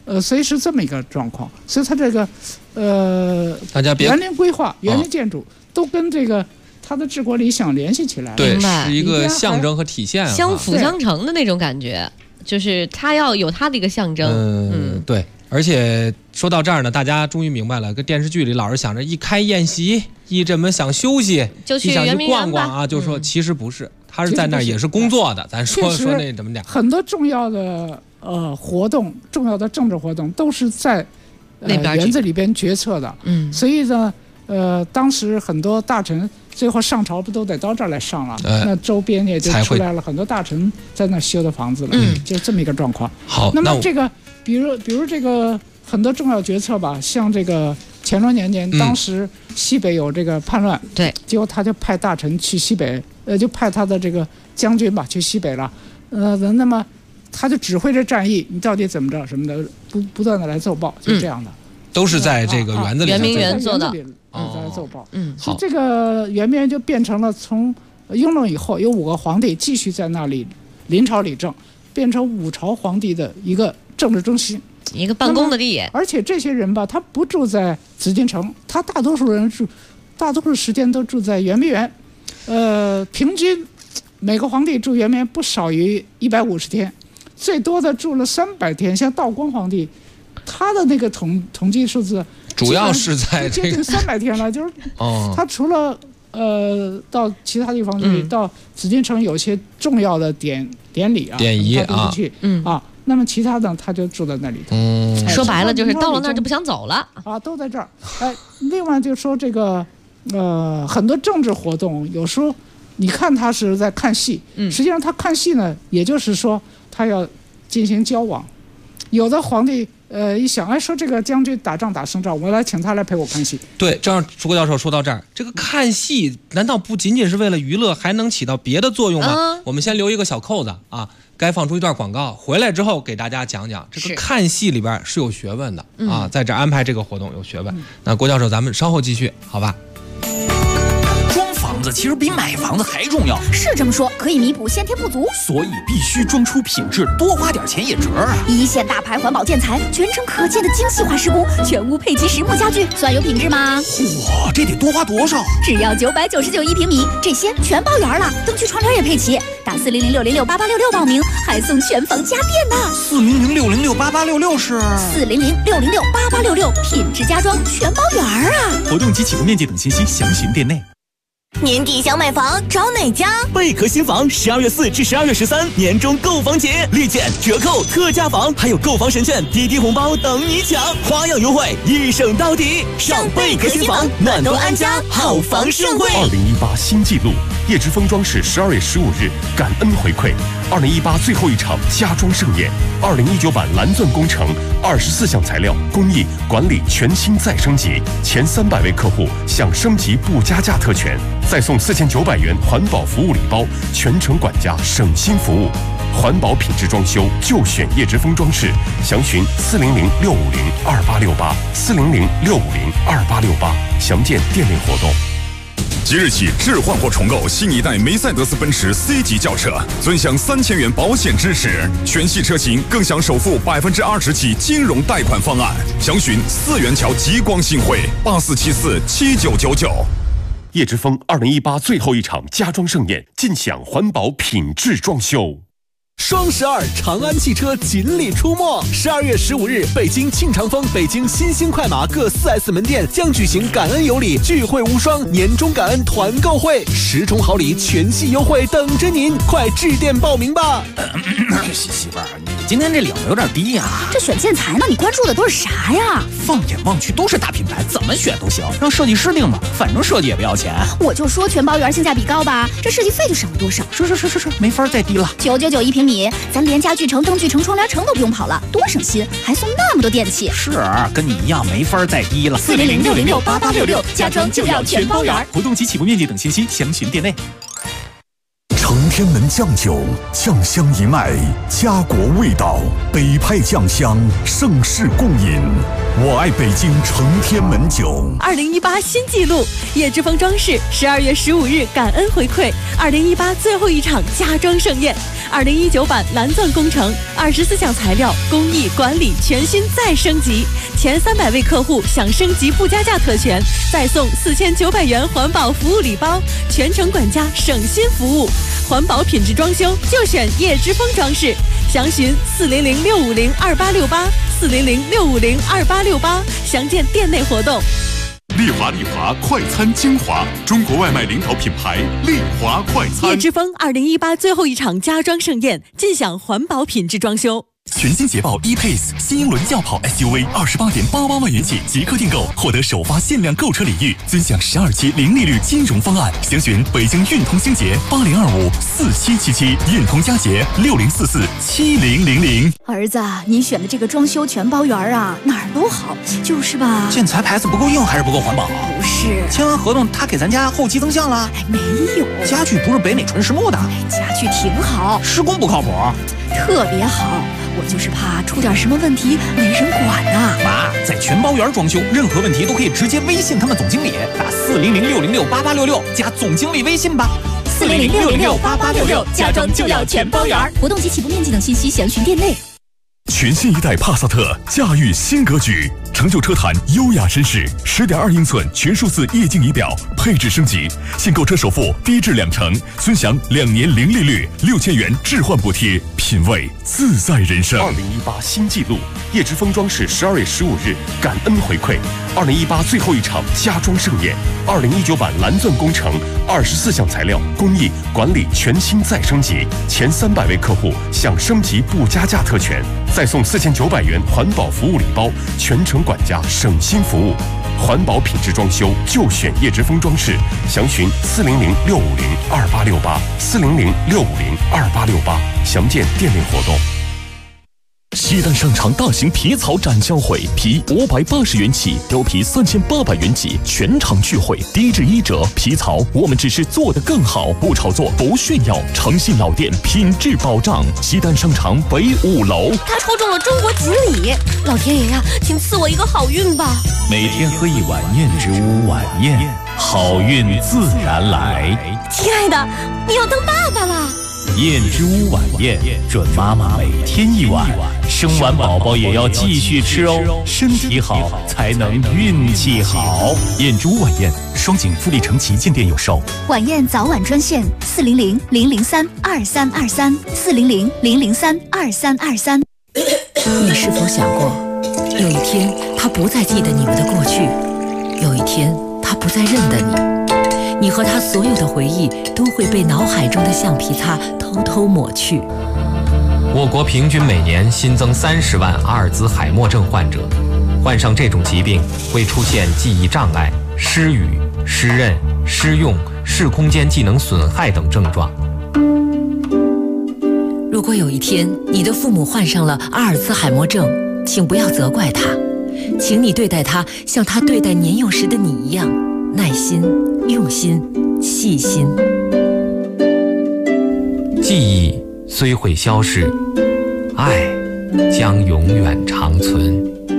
所以是这么一个状况。所以它这个大家别园林规划、园林建筑都跟这个他的治国理想联系起来了。 对，是一个象征和体现， 相辅相成的那种感觉，就是它要有它的一个象征。 对。而且说到这儿呢，大家终于明白了，跟电视剧里老是想着一开宴席，一这么想休息， 就去想去逛逛啊，就说其实不是，他是在那儿也是工作的。咱说那怎么讲？ 很多重要的活动，重要的政治活动都是在园子里边决策的。所以呢，当时很多大臣最后上朝不都得到这儿来上了？那周边也就出来了很多大臣在那修的房子了。就这么一个状况。 好， 那么这个。比如这个很多重要决策吧，像这个乾隆年间，当时西北有这个叛乱， 对， 结果他就派大臣去西北，就派他的这个将军吧去西北了，那么他就指挥着战役，你到底怎么着什么的，不断的来奏报，就这样的， 都是在这个园子里， 圆明园做的， 在奏报，所以这个圆明园就变成了从雍正以后有5个皇帝继续在那里临朝理政，变成5朝皇帝的一个政治中心， 一个办公的地点。 而且这些人吧，他不住在紫禁城，他大多数时间都住在圆明园。平均每个皇帝住圆明园不少于150天，最多的住了300天。像道光皇帝，他的那个统计数字主要是在接近300天了，就是他除了到其他地方去，到紫禁城有些重要的典礼啊， 典仪啊，去那么其他的他就住在那里头。 说白了就是到了那儿就不想走了啊，都在这儿。另外就说这个很多政治活动，有时候你看他是在看戏，实际上他看戏呢，也就是说他要进行交往。有的皇帝一想，说这个将军打仗打胜仗，我来请他来陪我看戏。 对，正好朱教授说到这儿，这个看戏难道不仅仅是为了娱乐，还能起到别的作用吗？我们先留一个小扣子啊，该放出一段广告，回来之后给大家讲讲这个看戏里边是有学问的啊，在这安排这个活动有学问。那郭教授，咱们稍后继续，好吧？ 房子其实比买房子还重要， 是这么说，可以弥补先天不足， 所以必须装出品质，多花点钱也值啊！ 一线大牌环保建材，全程可见的精细化施工，全屋配齐实木家具，算有品质吗？ 嚯，这得多花多少？ 只要999一平米，这些全包圆了，灯区窗帘也配齐。打40060688866报名，还送全房家电呢。 40060688866是 40060688866，品质家装全包圆啊！ 活动及启动面积等信息详询店内。 年底想买房找哪家？ 贝壳新房12月4至12月13年终购房节，立减、折扣、特价房，还有购房神券、滴滴红包等你抢，花样优惠一省到底。上贝壳新房，暖冬安家，好房盛会。 2018新纪录，叶之峰装饰12月15日感恩回馈，2018最后一场家装盛宴，2019版蓝钻工程24项材料工艺管理全新再升级，前300位客户享升级不加价特权。再送4900元环保服务礼包，全程管家省心服务，环保品质装修就选叶之峰装饰，详询400-650-2868，400-650-2868，详见店内活动。 即日起置换或重购新一代梅赛德斯奔驰 C 级轿车，尊享3000元保险支持，全系车型更享首付20%起金融贷款方案。详询4元桥极光信汇84747999。 叶之峰2018最后一场家装盛宴，尽享环保品质装修。 双12长安汽车锦鲤出没，12月15日，北京庆长丰、北京新兴快马各4S 门店将举行感恩有礼聚会无双年终感恩团购会，10重好礼全系优惠等着您，快致电报名吧。 媳妇儿，你今天这领子有点低呀。 这选建材呢，你关注的都是啥呀？ 放眼望去都是大品牌，怎么选都行，让设计师定吧，反正设计也不要钱。 我就说全包圆性价比高吧，这设计费就省了多少？ 是，没法再低了。 999一平米，咱连家具城、灯具城、窗帘城都不用跑了，多省心，还送那么多电器。 是，跟你一样没法再低了。 400-606-8866，家装就要全包圆。 活动及起步面积等信息详询店内。 承天门酱酒，酱香一脉，家国味道，北派酱香，盛世共饮。 我爱北京成天门酒。 2018新纪录，叶之峰装饰12月15日感恩回馈2018最后一场家装盛宴，2019版蓝钻工程，24项材料工艺管理全新再升级，前300位客户享升级不加价特权，再送4900元环保服务礼包，全程管家省心服务，环保品质装修就选叶之峰装饰，详询400-650-2868，400-650-2868，详见店内活动。 丽华快餐精华，中国外卖领导品牌丽华快餐。 叶之峰2018最后一场家装盛宴，尽享环保品质装修。 全新捷豹 E-Pace 新英伦轿跑 SUV28.88万元起即刻订购，获得首发限量购车礼遇，尊享12期零利率金融方案。详询北京运通星捷80254777，运通佳捷60447000。 儿子，你选的这个装修全包圆啊，哪儿都好，就是吧？ 建材牌子不够硬还是不够环保？ 不是， 签完合同他给咱家后期增项了？ 没有， 家具不是北美纯实木的， 家具挺好， 施工不靠谱， 特别好。我就是怕出点什么问题没人管呐。 妈，在全包圆装修，任何问题都可以直接微信他们总经理，打400-606-8866加总经理微信吧。 400-606-8866，家装就要全包圆。 活动及起步面积等信息详询店内。 全新一代帕萨特驾驭新格局，成就车坛优雅绅士。10.2英寸全数字液晶仪表，配置升级，现购车首付低至20%，尊享2年零利率，6000元置换补贴，品味自在人生。 2018新纪录，叶之峰装饰12月15日感恩回馈2018最后一场家装盛宴，2019版蓝钻工程，24项材料工艺管理全新再升级，前300位客户享升级不加价特权，再送4900元环保服务礼包，全程管家省心服务，环保品质装修就选叶之峰装饰，详询400-650-2868，400-650-2868，详见店内活动。西单商场大型皮草展销会，皮580元起，貂皮3800元起，全场聚会，低至1折。皮草我们只是做得更好，不炒作，不炫耀，诚信老店，品质保障。西单商场北5楼。 他抽中了中国锦鲤，老天爷呀，请赐我一个好运吧！ 每天喝一碗燕之屋晚宴，好运自然来。 亲爱的，你要当爸爸了。 燕之屋晚宴，准妈妈每天1碗，生完宝宝也要继续吃哦，身体好才能运气好。燕之屋晚宴，双井富力城旗舰店有售。 晚宴早晚专线400-003-2323，400-003-2323。 你是否想过，有一天他不再记得你们的过去，有一天他不再认得你，你和他所有的回忆都会被脑海中的橡皮擦偷偷抹去。 我国平均每年新增30万阿尔兹海默症患者，患上这种疾病会出现记忆障碍、失语、失认、失用、视空间技能损害等症状。 如果有一天你的父母患上了阿尔兹海默症，请不要责怪他，请你对待他像他对待年幼时的你一样，耐心、用心、细心。 记忆虽会消逝，爱将永远长存。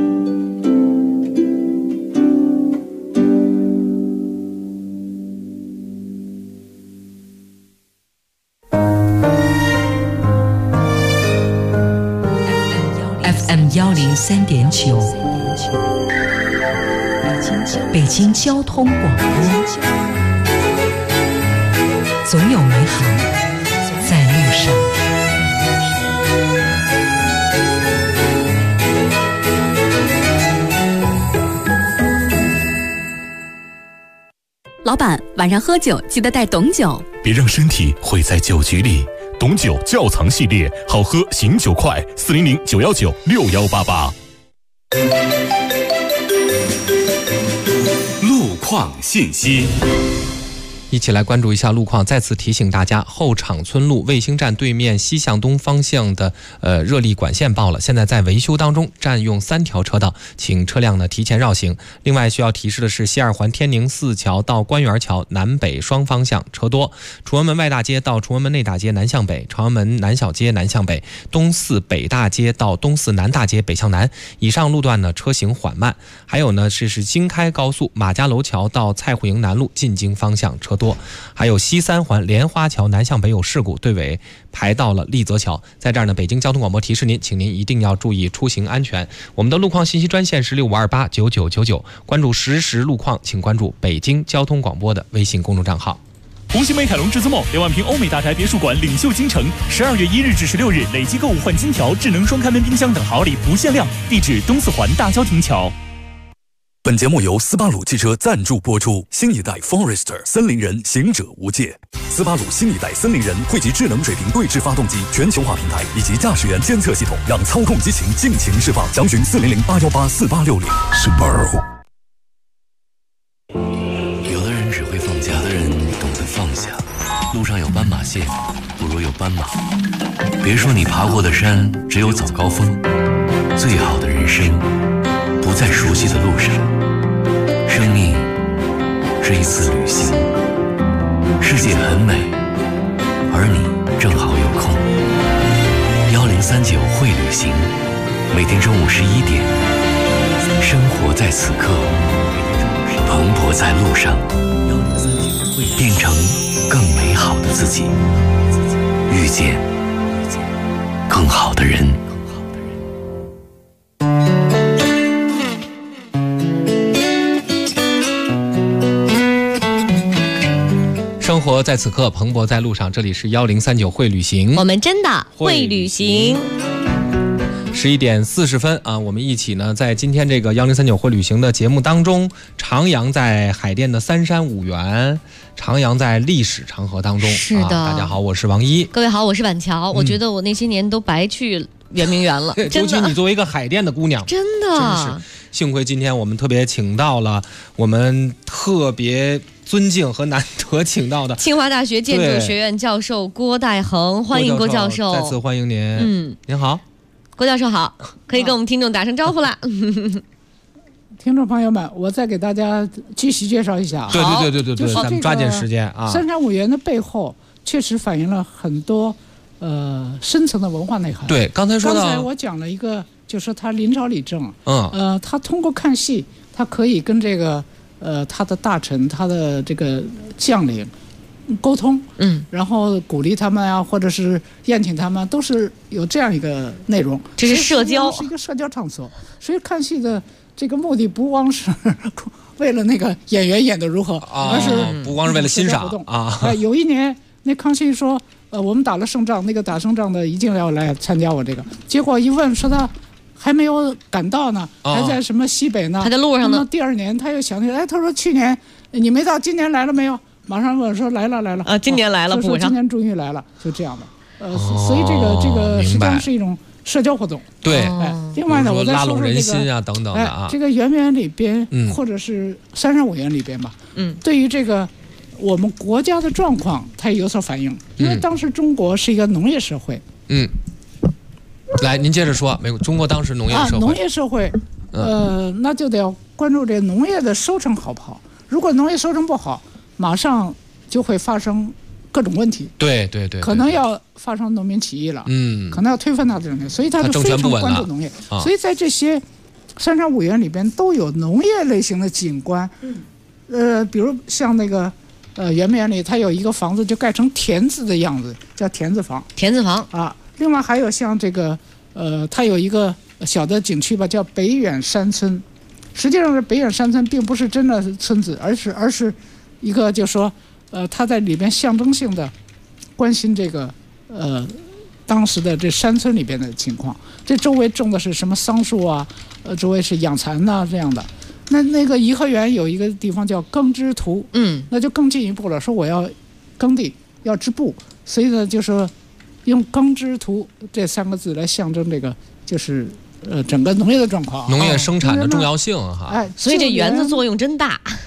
FM 103.9，北京交通广播，总有美好在路上。 老板，晚上喝酒记得带董酒， 别让身体毁在酒局里。董酒窖藏系列，好喝醒酒快，400-919-6188。 路况信息。 一起来关注一下路况。再次提醒大家，后场村路卫星站对面西向东方向的热力管线爆了，现在在维修当中，占用3条车道，请车辆呢提前绕行。另外需要提示的是，西二环天宁寺桥到官园桥南北双方向车多，崇文门外大街到崇文门内大街南向北，朝阳门南小街南向北，东四北大街到东四南大街北向南，以上路段呢车行缓慢。还有呢是京开高速马家楼桥到蔡户营南路进京方向车多，还有西3环莲花桥南向北有事故，队尾排到了丽泽桥。在这儿呢，北京交通广播提示您，请您一定要注意出行安全。我们的路况信息专线是65289999，关注实时路况，请关注北京交通广播的微信公众账号。 红星美凯龙至尊梦2万平欧美大宅别墅馆领袖京城，12月1日至16日累计购物换金条、智能双开门冰箱等好礼不限量。地址东四环大郊亭桥。 本节目由斯巴鲁汽车赞助播出。新一代 Forester 森林人行者无界，斯巴鲁新一代森林人汇集智能水平对置发动机、全球化平台以及驾驶员监测系统，让操控激情尽情释放。详询400-818-4860。Subaru。 有的人只会放假，有的人懂得放下。路上有斑马线，不如有斑马。别说你爬过的山只有早高峰，最好的人生不在熟悉的路上。生命是一次旅行，世界很美，而你正好有空。1039会旅行，每天中午11点，生活在此刻，蓬勃在路上，变成更美好的自己，遇见更好的人。 生活在此刻，蓬勃在路上。这里是1039会旅行， 我们真的会旅行。 11点40分啊，我们一起呢，在今天这个1039会旅行的节目当中，徜徉在海淀的三山五园，徜徉在历史长河当中。 是的， 大家好，我是王一。 各位好，我是板桥。我觉得我那些年都白去圆明园了， 尤其你作为一个海淀的姑娘， 真的是幸亏今天我们特别请到了我们特别尊敬和难得请到的清华大学建筑学院教授郭代恒，欢迎郭教授， 再次欢迎您。您好， 郭教授好，可以跟我们听众打声招呼啦。 听众朋友们，我再给大家继续介绍一下。 对，咱们抓紧时间啊。 三山五园的背后确实反映了很多深层的文化内涵。 对，刚才我讲了一个，就是他临朝理政，他通过看戏，他可以跟这个他的大臣、他的这个将领沟通，然后鼓励他们啊，或者是宴请他们，都是有这样一个内容。 这是社交， 是一个社交场所。所以看戏的这个目的不光是为了那个演员演得如何，而是不光是为了欣赏啊。 有一年，那康熙说，我们打了胜仗，那个打胜仗的一定要来参加我这个。结果一问说他还没有赶到呢，还在什么西北呢？ 还在路上呢。 第二年他又想起来，他说去年你没到，今年来了没有？马上问说来了。 今年来了， 补上。今年终于来了，就这样的。所以这个实际上是一种社交活动。 对， 另外呢，我再拉拢人心啊等等的啊。 这个圆明园里边，或者是三山五园里边吧，对于这个我们国家的状况，它也有所反映。因为当时中国是一个农业社会。 来，您接着说。没有，中国当时农业社会。 农业社会，那就得要关注这农业的收成好不好。如果农业收成不好，马上就会发生各种问题。 对， 可能要发生农民起义了。可能要推翻他的农业，所以他就非常关注农业。所以在这些三山五园里边都有农业类型的景观。比如像那个圆明园里，它有一个房子就盖成田字的样子，叫田字房。 田字房啊。另外还有像这个它有一个小的景区吧，叫北远山村。实际上是北远山村并不是真的村子，而是一个就是说它在里边象征性的关心这个当时的这山村里边的情况。这周围种的是什么桑树啊，周围是养蚕呐这样的。那个颐和园有一个地方叫耕织图，那就更进一步了，说我要耕地要织布，所以呢就说用耕织图这3个字来象征这个就是整个农业的状况， 农业生产的重要性哈。 所以这园子作用真大。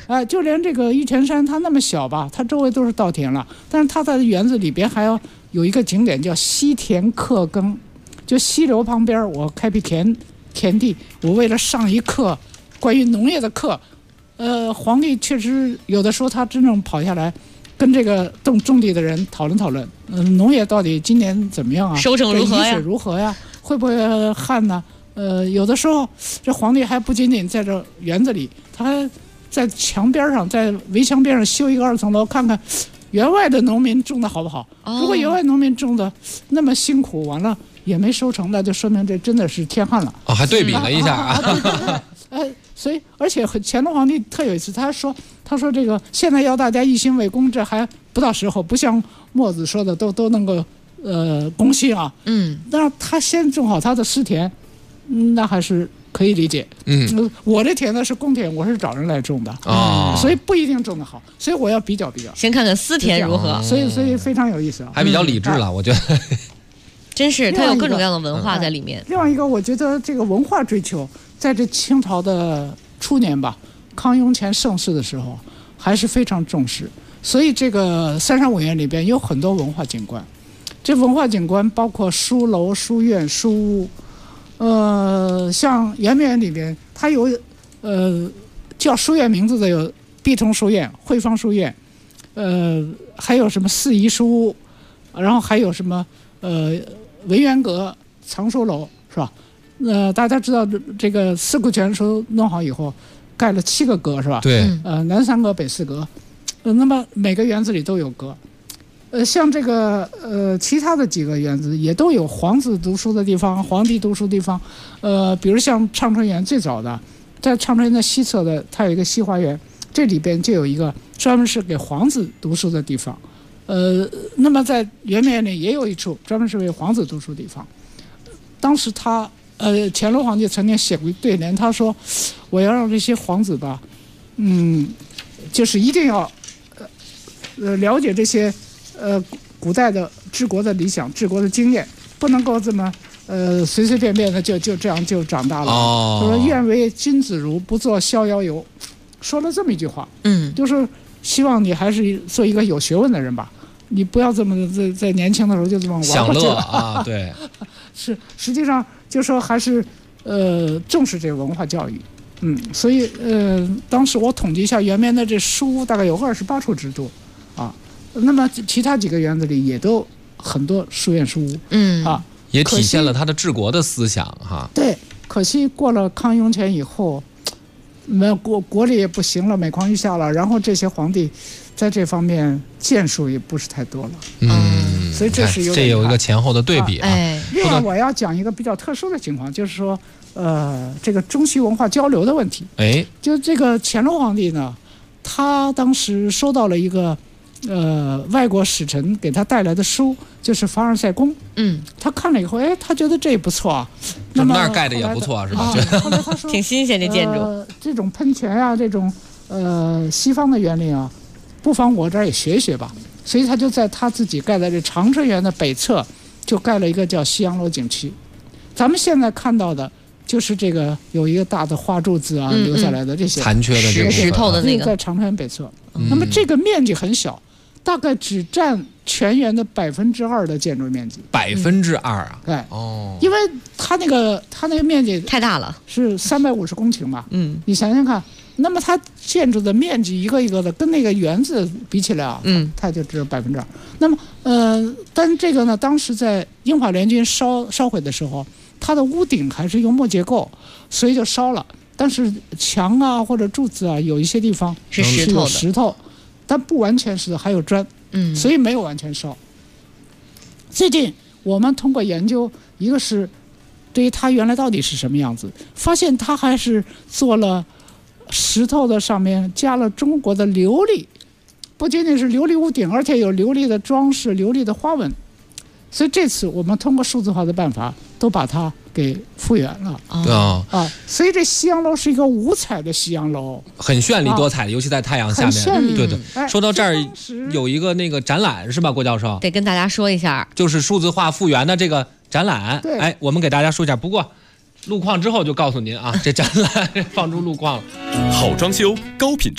就连这个玉泉山它那么小吧，它周围都是稻田了，但是它在园子里边还要有一个景点叫西田客耕，就溪流旁边我开辟田地，我为了上一课关于农业的课，皇帝确实有的时候他真正跑下来跟这个种地的人讨论，农业到底今年怎么样啊？ 收成如何呀？ 水如何呀？会不会旱呢？有的时候这皇帝还不仅仅在这园子里，他还在墙边上，在围墙边上修一个2层楼，看看园外的农民种的好不好。如果园外农民种的那么辛苦，完了也没收成，那就说明这真的是天旱了。 还对比了一下所以而且乾隆皇帝特有一次，他说这个现在要大家一心为公，这还不到时候，不像墨子说的都能够公心啊。那他先种好他的私田，那还是可以理解。我这田呢是公田，我是找人来种的所以不一定种得好，所以我要比较， 先看看私田如何。 所以非常有意思啊， 还比较理智了，我觉得。 真是，它有各种各样的文化在里面。 另外一个，我觉得这个文化追求，在这清朝的初年吧，康雍乾盛世的时候，还是非常重视。所以这个三山五院里边有很多文化景观，这文化景观包括书楼、书院、书屋。像圆明园里边，它有叫书院名字的有碧桐书院、汇芳书院，还有什么四宜书屋，然后还有什么文渊阁、藏书楼，是吧？大家知道这个四库全书弄好以后，盖了7个阁，是吧？ 对。 南3阁、北4阁，那么每个园子里都有阁。像这个其他的几个园子也都有皇子读书的地方、皇帝读书的地方。比如像畅春园最早的，在畅春园的西侧的，它有一个西花园，这里边就有一个专门是给皇子读书的地方。那么在圆明园里也有一处专门是为皇子读书的地方。当时他乾隆皇帝曾经写过对联，他说我要让这些皇子吧，就是一定要了解这些古代的治国的理想、治国的经验，不能够这么随随便便的就这样就长大了。他说愿为君子如，不做逍遥游，说了这么一句话。就是希望你还是做一个有学问的人吧，你不要这么在年轻的时候就这么玩享乐啊。对， 是实际上就说还是重视这个文化教育。所以当时我统计一下，圆明的这书屋大概有28处之多啊。那么其他几个园子里也都很多书院书屋， 也体现了他的治国的思想哈。 对，可惜过了康雍乾以后，国力也不行了，每况愈下了，然后这些皇帝在这方面建树也不是太多了。所以这是这有一个前后的对比啊。 另外我要讲一个比较特殊的情况，就是说这个中西文化交流的问题。就这个乾隆皇帝呢，他当时收到了一个外国使臣给他带来的书，就是凡尔赛宫。他看了以后，他觉得这也不错啊。那么那儿盖的也不错，是吧？ 后来他说挺新鲜的建筑。 这种喷泉啊，这种西方的园林啊，不妨我这儿也学一学吧。所以他就在他自己盖的这长春园的北侧，就盖了一个叫西洋楼景区。咱们现在看到的就是这个有一个大的花柱子啊，留下来的这些残缺的这个石头的那个， 在长春园北侧。那么这个面积很小，大概只占全园的2%的建筑面积。 2%啊？ 对，因为它那个面积太大了， 是350公顷嘛。你想想看，那么它建筑的面积一个一个的，跟那个园子比起来啊，它就只有2%。那么但这个呢，当时在英法联军烧毁的时候，它的屋顶还是用木结构，所以就烧了。但是墙啊或者柱子啊，有一些地方是石头，但不完全是的，还有砖，所以没有完全烧。最近我们通过研究，一个是对于它原来到底是什么样子，发现它还是做了石头的上面加了中国的琉璃，不仅仅是琉璃屋顶，而且有琉璃的装饰、琉璃的花纹。所以这次我们通过数字化的办法，都把它给复原了。所以这西洋楼是一个五彩的西洋楼， 很绚丽多彩，尤其在太阳下面。 很绚丽。 对。说到这儿，有一个那个展览是吧，郭教授？ 得跟大家说一下， 就是数字化复原的这个展览。 对。 我们给大家说一下。不过路况之后就告诉您啊，这展览放出路况了。 好装修，高品质。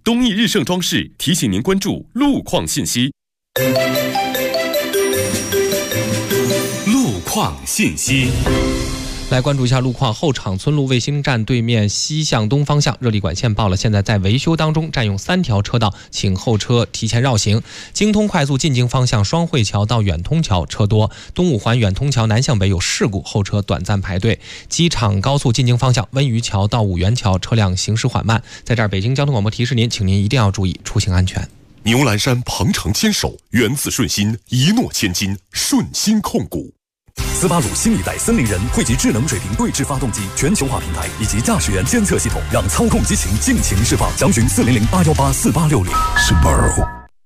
东义日盛装饰提醒您关注路况信息。 路况信息。 来关注一下路况，后厂村路卫星站对面西向东方向热力管线爆了，现在在维修当中，占用3条车道，请后车提前绕行。京通快速进京方向双汇桥到远通桥车多，东五环远通桥南向北有事故，后车短暂排队。机场高速进京方向温榆桥到五原桥车辆行驶缓慢。在这儿，北京交通广播提示您，请您一定要注意出行安全。 牛栏山鹏程牵手，源自顺心，一诺千金，顺心控股。斯巴鲁新一代森林人汇集智能水平对置发动机、全球化平台以及驾驶员监测系统，让操控激情尽情释放。详询400-818-4860。Subaru。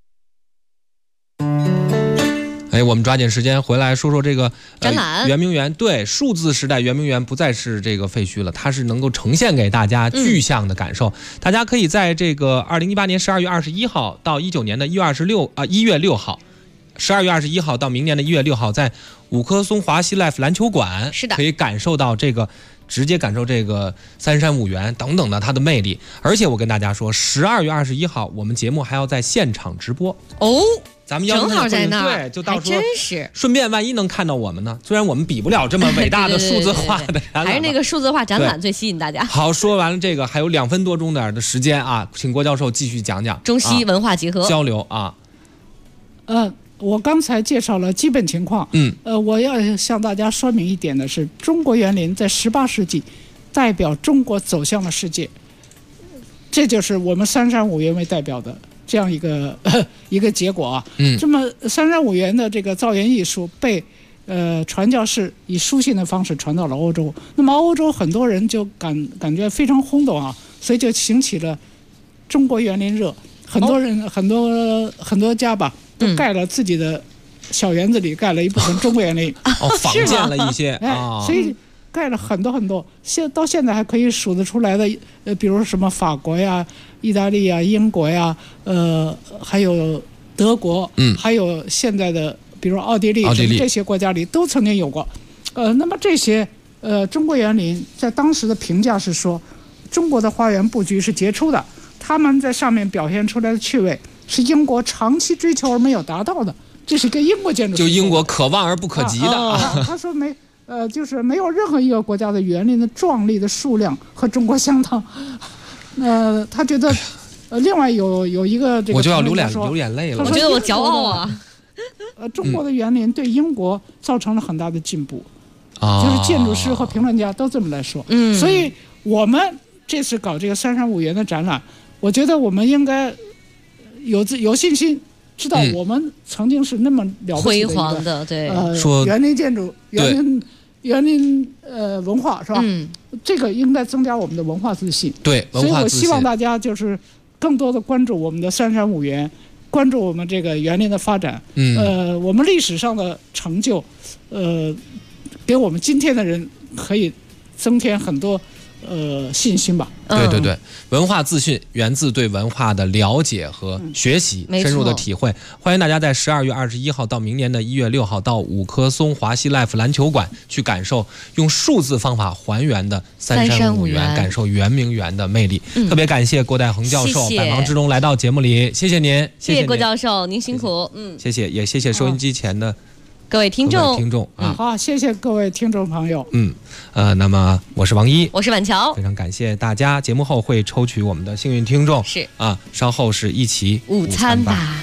我们抓紧时间回来说说这个展览。 圆明园，对，数字时代圆明园不再是这个废墟了，它是能够呈现给大家具象的感受。大家可以在这个2018年12月21号到19年的1月6号，12月21号到明年的1月6号，在五棵松华西 Life 篮球馆， 是的， 可以感受到这个。直接感受这个三山五园等等的它的魅力，而且我跟大家说，12月21号我们节目还要在现场直播哦， 咱们正好在那儿， 对，就到时候真是顺便万一能看到我们呢，虽然我们比不了这么伟大的数字化的展览， 还是那个数字化展览最吸引大家。 好，说完了这个，还有2分多钟的时间啊，请郭教授继续讲讲中西文化结合、 交流啊。 我刚才介绍了基本情况，我要向大家说明一点的是，中国园林在18世纪代表中国走向了世界，这就是我们三山五园为代表的这样一个结果啊。这么三山五园的这个造园艺术被传教士以书信的方式传到了欧洲，那么欧洲很多人就感觉非常轰动啊，所以就兴起了中国园林热，很多人、很多家吧。都盖了自己的小园子里，盖了一部分中国园林， 仿建了一些， 所以盖了很多，到现在还可以数得出来的，比如什么法国呀、意大利呀、英国呀，还有德国，还有现在的比如奥地利这些国家里都曾经有过，那么这些中国园林在当时的评价是说，中国的花园布局是杰出的，他们在上面表现出来的趣味。是英国长期追求而没有达到的，这是跟英国建筑师就英国可望而不可及的。 他说就是没有任何一个国家的园林的壮丽的数量和中国相当。他觉得，另外有一个这个， 我就要流眼泪了。 我觉得我骄傲啊。 中国的园林对英国造成了很大的进步，就是建筑师和评论家都这么来说。所以我们这次搞这个三山五园的展览，我觉得我们应该。有信心，知道我们曾经是那么了不起的辉煌的，对， 园林建筑、园林文化是吧？这个应该增加我们的文化自信。 对， 所以我希望大家就是更多的关注我们的三山五园，关注我们这个园林的发展。我们历史上的成就，给我们今天的人可以增添很多。信心吧。 对，文化自信源自对文化的了解和学习，深入的体会。欢迎大家在12月21号到明年的1月6号到五棵松华西 Life 篮球馆去感受用数字方法还原的三山五园，感受圆明园的魅力。特别感谢郭代恒教授百忙之中来到节目里，谢谢您， 谢谢郭教授，您辛苦。 谢谢，也谢谢收音机前的。 各位听众啊， 好，谢谢各位听众朋友。 那么我是王一， 我是晚乔， 非常感谢大家。节目后会抽取我们的幸运听众， 是啊，稍后是一起午餐吧。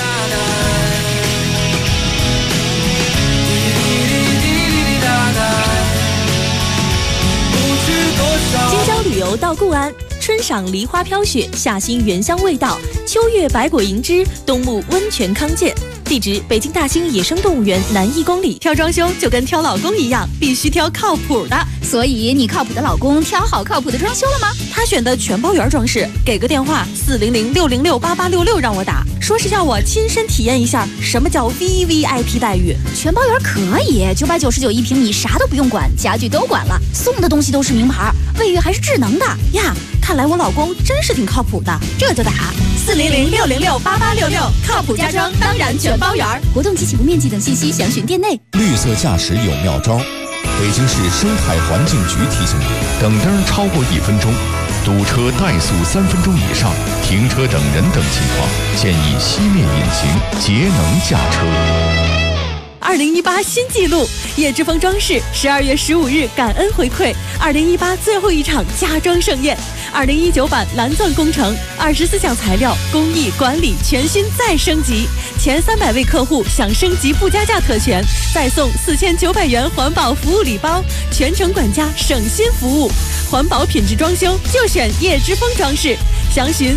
京郊旅游到固安，春赏梨花飘雪，夏兴原香味道，秋月百果盈枝，冬沐温泉康健。地址：北京大兴野生动物园南1公里。挑装修就跟挑老公一样，必须挑靠谱的。 所以你靠谱的老公挑好靠谱的装修了吗？ 他选的全包园装饰，给个电话400-606-8866让我打，说是要我亲身体验一下什么叫 VVIP 待遇。 全包园可以，999一平米，啥都不用管，家具都管了，送的东西都是名牌，卫浴还是智能的呀。看来我老公真是挺靠谱的， 这就打 400-606-8866，靠谱家装当然全包园。 活动及起步面积等信息详询店内。 绿色驾驶有妙招，北京市生态环境局提醒您：等灯超过1分钟， 堵车怠速3分钟以上、停车等人等情况，建议熄灭引擎，节能驾车。 2018新纪录，叶之峰装饰12月15日感恩回馈2018最后一场家装盛宴，2019版蓝钻工程24项材料工艺管理全新再升级，前300位客户享升级不加价特权，再送4900元环保服务礼包，全程管家省心服务，环保品质装修就选叶之峰装饰，详询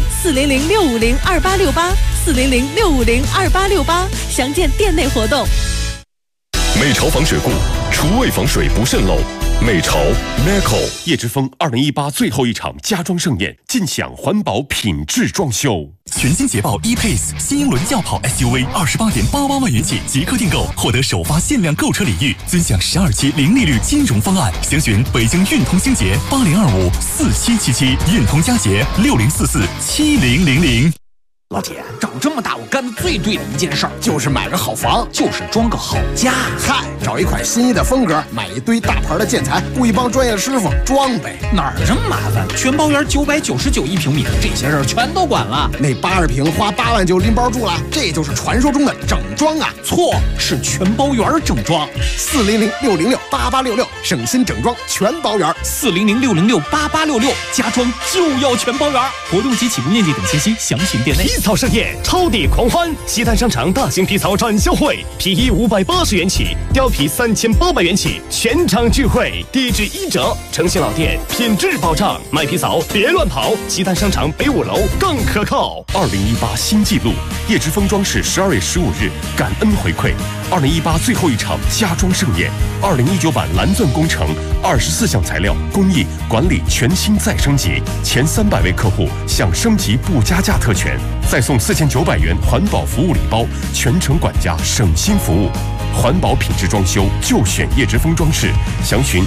400-650-2868，400-650-2868，详见店内活动。 美潮防水固，厨卫防水不渗漏。美潮 Meco 叶之峰2018最后一场家装盛宴，尽享环保品质装修。 全新捷豹 E-Pace 新英伦轿跑 SUV28.88万元起即刻订购，获得首发限量购车礼遇，尊享12期零利率金融方案。详询北京运通星捷80254777，运通佳捷60447000。 老铁，长这么大我干的最对的一件事儿，就是买个好房，就是装个好家。 嗨，找一款心仪的风格，买一堆大牌的建材，雇一帮专业师傅装呗。 哪儿这么麻烦？全包圆999一平米，这些事儿全都管了。 那80平花8万就拎包住了，这就是传说中的整装啊！ 错，是全包圆整装。 400-606-8866，省心整装全包圆。 400-606-8866，家装就要全包圆。活动及起步面积等信息详询店内。 皮草盛宴，超抵狂欢！西单商场大型皮草展销会，皮衣580元起，貂皮3800元起，全场聚会，低至1折。诚信老店，品质保障，买皮草别乱跑。西单商场北5楼更可靠。 2018新纪录，叶之峰装饰12月15日感恩回馈2018最后一场家装盛宴，2019版蓝钻工程24项材料工艺管理全新再升级，前300位客户享升级不加价特权，再送4900元环保服务礼包，全程管家省心服务，环保品质装修就选叶之峰装饰，详询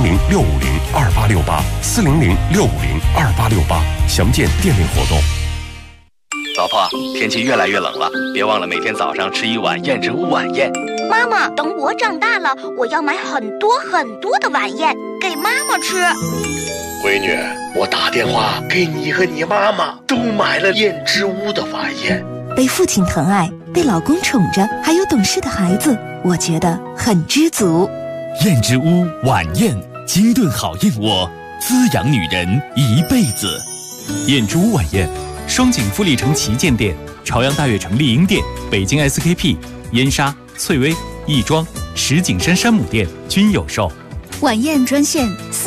400-650-2868，400-650-2868，详见店内活动。 老婆，天气越来越冷了，别忘了每天早上吃一碗燕之屋晚宴。 妈妈，等我长大了，我要买很多很多的晚宴给妈妈吃。 闺女，我打电话给你和你妈妈都买了燕之屋的晚宴。 被父亲疼爱，被老公宠着，还有懂事的孩子，我觉得很知足。 燕之屋晚宴，精炖好燕窝，滋养女人一辈子。 燕之屋晚宴，双井富力城旗舰店、朝阳大悦城丽婴店、北京 SKP、燕莎、翠微、亦庄、石景山山姆店均有售。 晚宴专线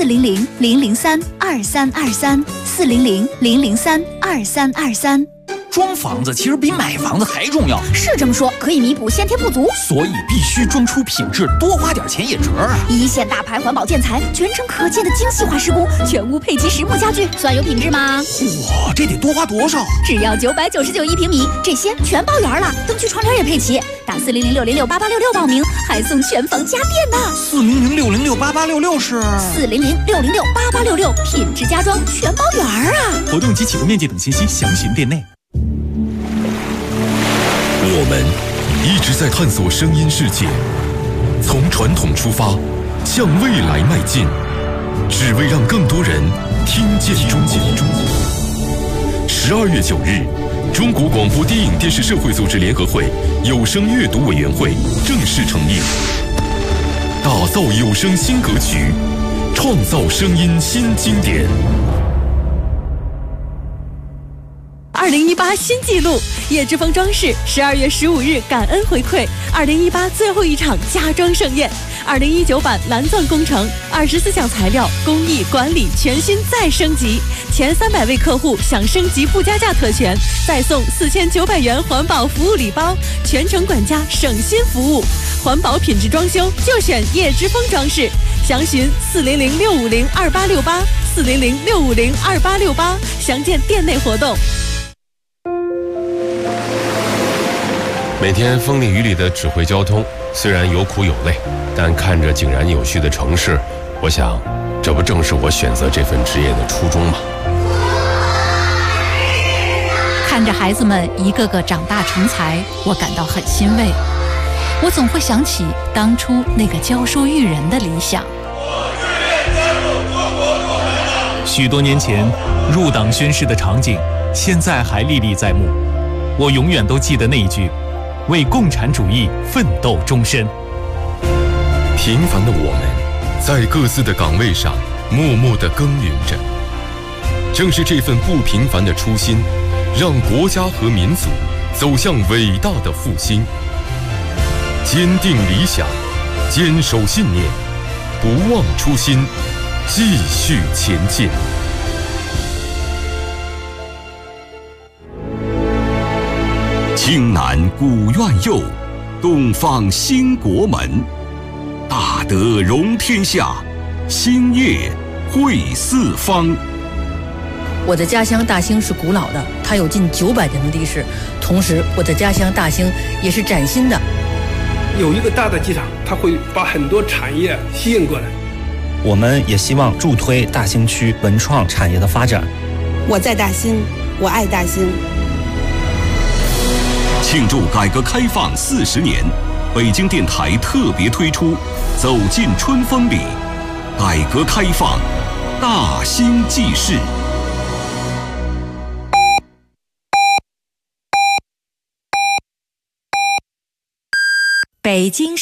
400-003-2323，400-003-2323。 装房子其实比买房子还重要， 是这么说，可以弥补先天不足， 所以必须装出品质，多花点钱也值啊！ 一线大牌环保建材，全程可见的精细化施工，全屋配齐实木家具，算有品质吗？ 嚯，这得多花多少？ 只要999一平米，这些全包圆了，灯具窗帘也配齐。打400-606-8866报名，还送全房家电呢。 400-606-8866是 400-606-8866，品质家装全包圆啊！ 活动及起步面积等信息详询店内。 我们一直在探索声音世界，从传统出发，向未来迈进，只为让更多人听见中国。12月9日，中国广播电影电视社会组织联合会有声阅读委员会正式成立，打造有声新格局，创造声音新经典。 2018新纪录，叶之峰装饰12月15日感恩回馈2018最后一场家装盛宴，2019版蓝钻工程24项材料工艺管理全新再升级，前300位客户享升级不加价特权，再送4900元环保服务礼包，全程管家省心服务，环保品质装修就选叶之峰装饰，详询400-650-2868，400-650-2868，详见店内活动。 每天风里雨里的指挥交通，虽然有苦有累，但看着井然有序的城市，我想，这不正是我选择这份职业的初衷吗？ 看着孩子们一个个长大成才，我感到很欣慰。我总会想起当初那个教书育人的理想。 许多年前入党宣誓的场景，现在还历历在目。我永远都记得那一句：为共产主义奋斗终身。 平凡的我们，在各自的岗位上默默地耕耘着。正是这份不平凡的初心，让国家和民族走向伟大的复兴。坚定理想，坚守信念，不忘初心，继续前进。 青南古院右，东方兴国门。大德容天下，兴业惠四方。 我的家乡大兴是古老的，它有近900年的历史。同时，我的家乡大兴也是崭新的。 有一个大的机场，它会把很多产业吸引过来。 我们也希望助推大兴区文创产业的发展。 我在大兴，我爱大兴。 庆祝改革开放40年，北京电台特别推出《走进春风里》，改革开放大兴纪事。 北京